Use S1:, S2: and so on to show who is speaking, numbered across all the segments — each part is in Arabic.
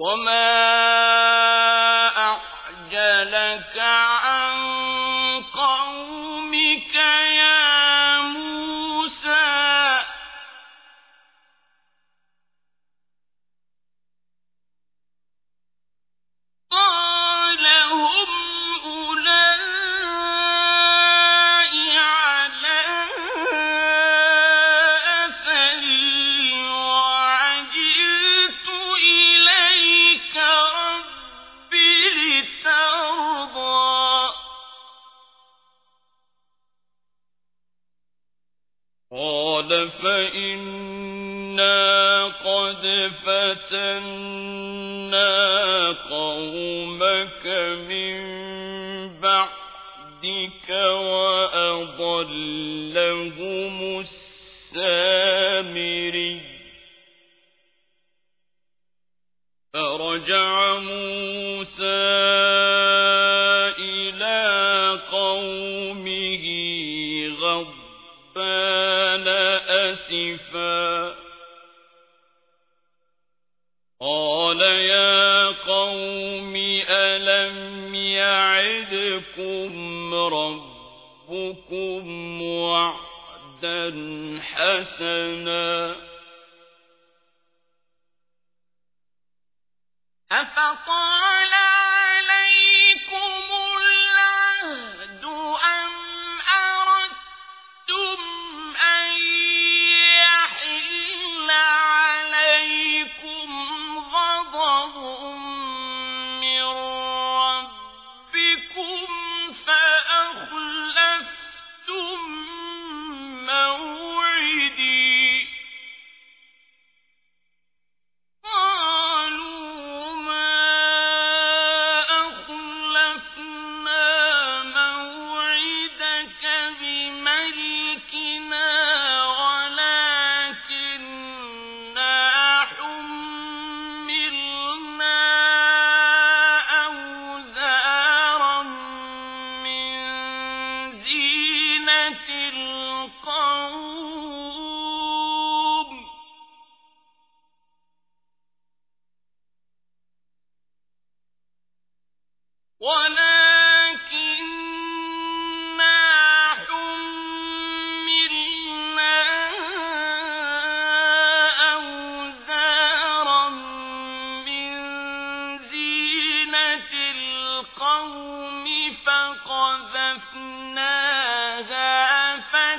S1: وما أعجلك عن قومك يا موسى قال هم أولئك على أثري وعجلت إليك رب لترضى قال فإنا قد فتنا قومك من بعدك وأضلهم السامري فرجع موسى إلى قومه غضبان أسفا قال يا قوم ألم يعدكم ربكم وعدا حسنا أفطال عليكم العهد أم أردتم أن يحل عليكم غضب من ربكم فأخلفتم موعدي قالوا ما أخلفنا موعدك بملكنا ولكننا حملنا أوزارا من زينة القوم ولكننا حملنا أوزارا من زينة القوم فقذفناها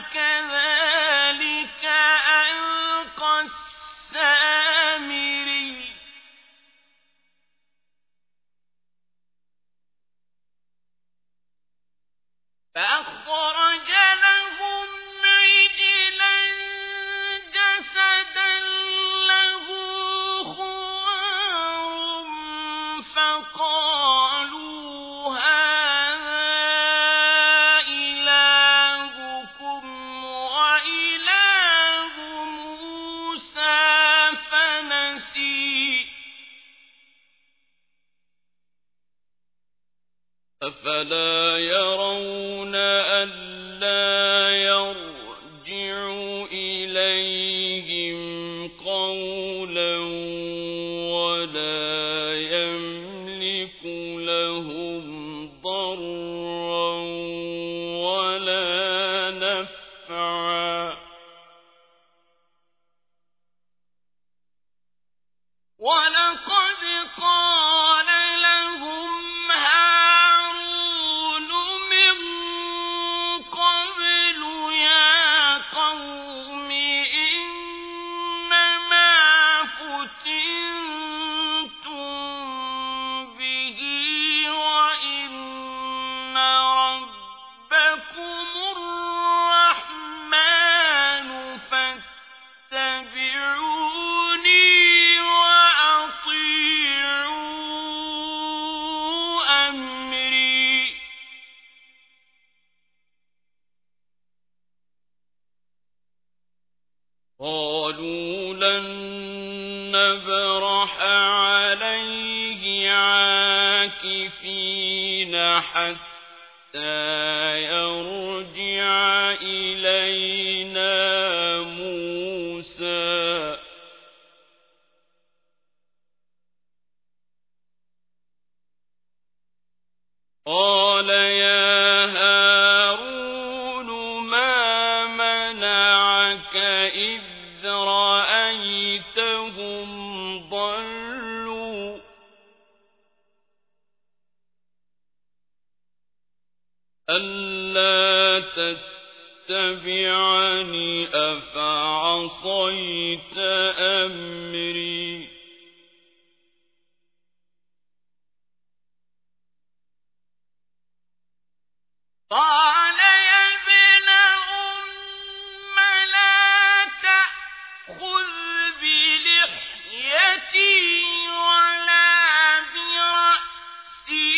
S1: فكذلك ألقى السامري فأخرج لهم عجلا جسدا له خوار فقالوا هذا إلهكم وإله موسى فنسي أفلا يرون ألا يرجع إليهم قولا ولا يملك لهم ضرا ولا نفعا ولقد قال لهم هارون من قبل يا قوم إنما فتنتم به وإن ربكم الرحمن فاتبعوني وأطيعوا أمري قالوا لن نبرح عليه عاكفين حتى يرجع إلينا موسى قال يا هارون ما منعك إذ رأيتهم ضلوا ألا تتبعني أفعصيت أمري قال يا ابن أم لا تأخذ بلحيتي ولا برأسي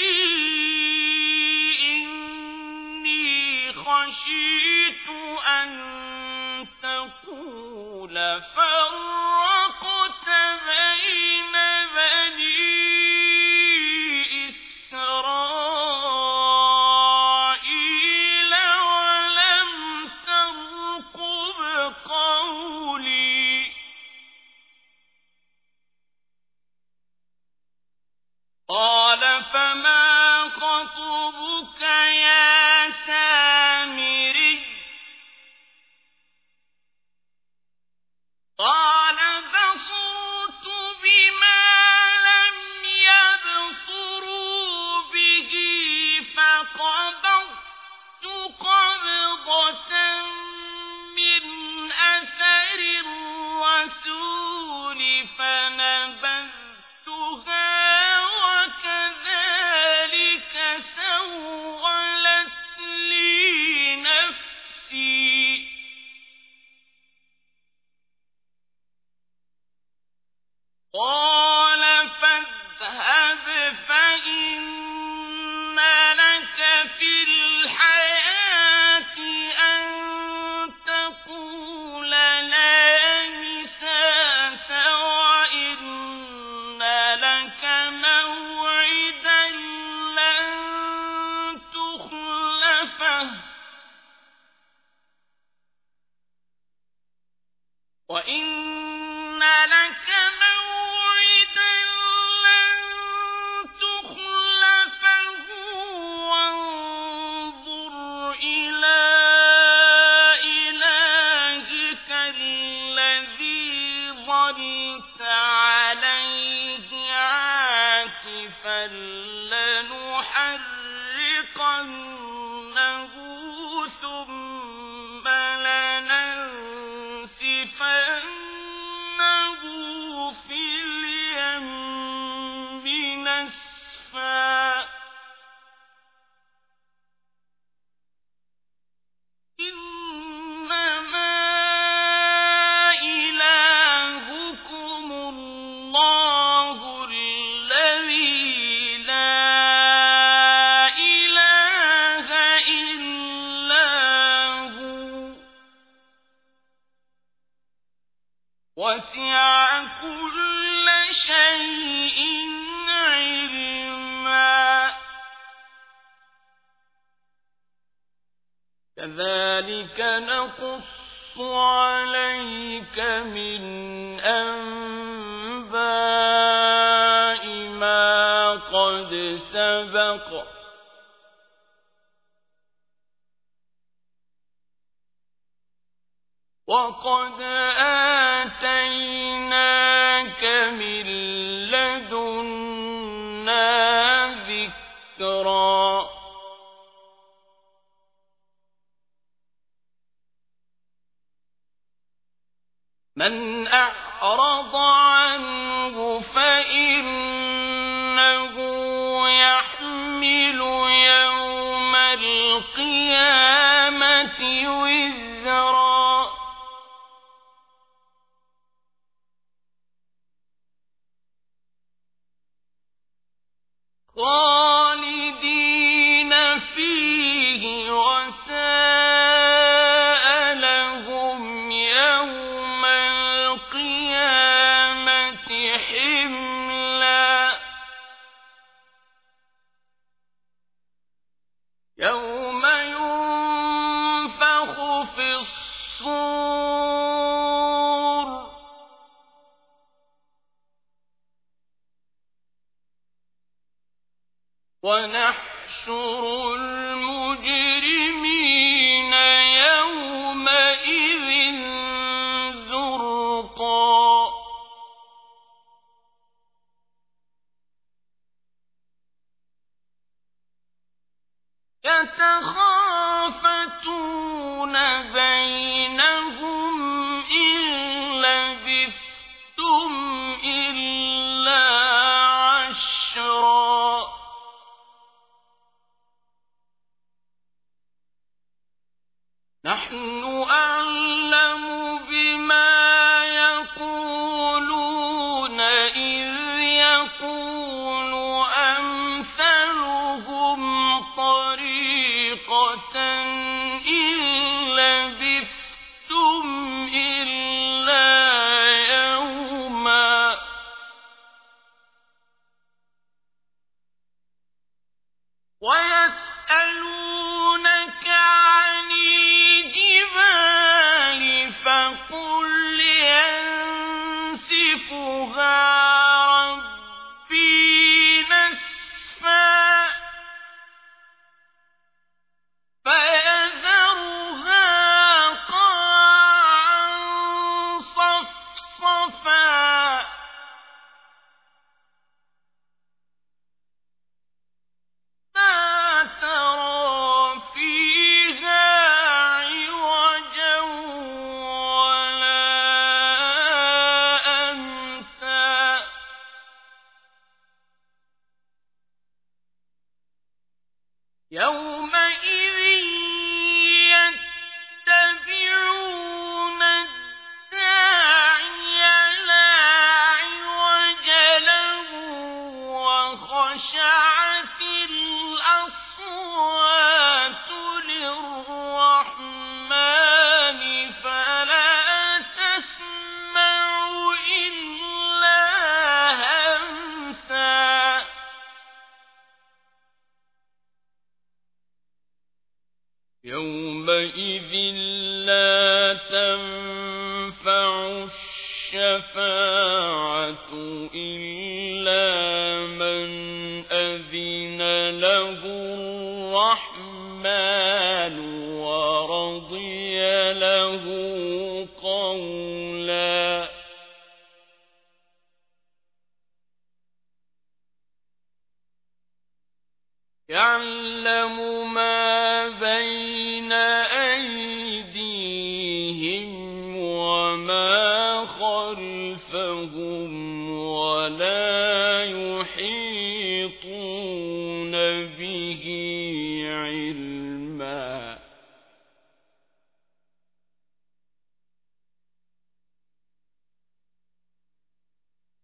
S1: إني خشيت أن تقول فرقت بين بني إسرائيل ولم ترقب قولي قال فما خطبك يا سامري قال بصرت بما لم يبصروا به فقبضت قبضة من أثر الرسول فنبذتها وكذلك سولت لي نفسي قال فاذهب فإن لك في الحياة أن تقول لا مساس وإن لك موعدا لن تخلفه وإن لك موعدا لن تخلفه وانظر إلى إلهك الذي ظلت عليه عاكفا لنحرقنه ثم لننسفنه في اليم نسفا إنما إلهكم الله الذي لا إله إلا هو وسع كل شيء علما كذلك نقص عليك من أنباء ما قد سبق وقد آتيناك من لدنا ذكرا من أعرض عنه فإنه يحمل يوم القيامة وزرا خالدين فيه وساء لهم يوم القيامة حملا يوم ينفخ في الصور ونحن ونحشر المجرمين يومئذ زرقا يتخافتون بينهم إن لبثتم إلا عشرا نحن أعلم بما يقولون إذ يقول أمثلهم طريقة إن لبثتم إلا يوما ويسألونك عن الجبال فقل ينسفها ربي نسفا فيذرها قاعا صفصفا لا ترى فيها عوجا ولا أمتا يومئذ يتبعون الداعي لا عوج له وخشعت الأصوات للرحمن فلا تسمع إلا همسا يومئذ لا تنفع الشفاعة إلا من أذن له الرحمن ورضي له قولا يعلم ما بين أيديهم وما خلفهم ولا يحيطون به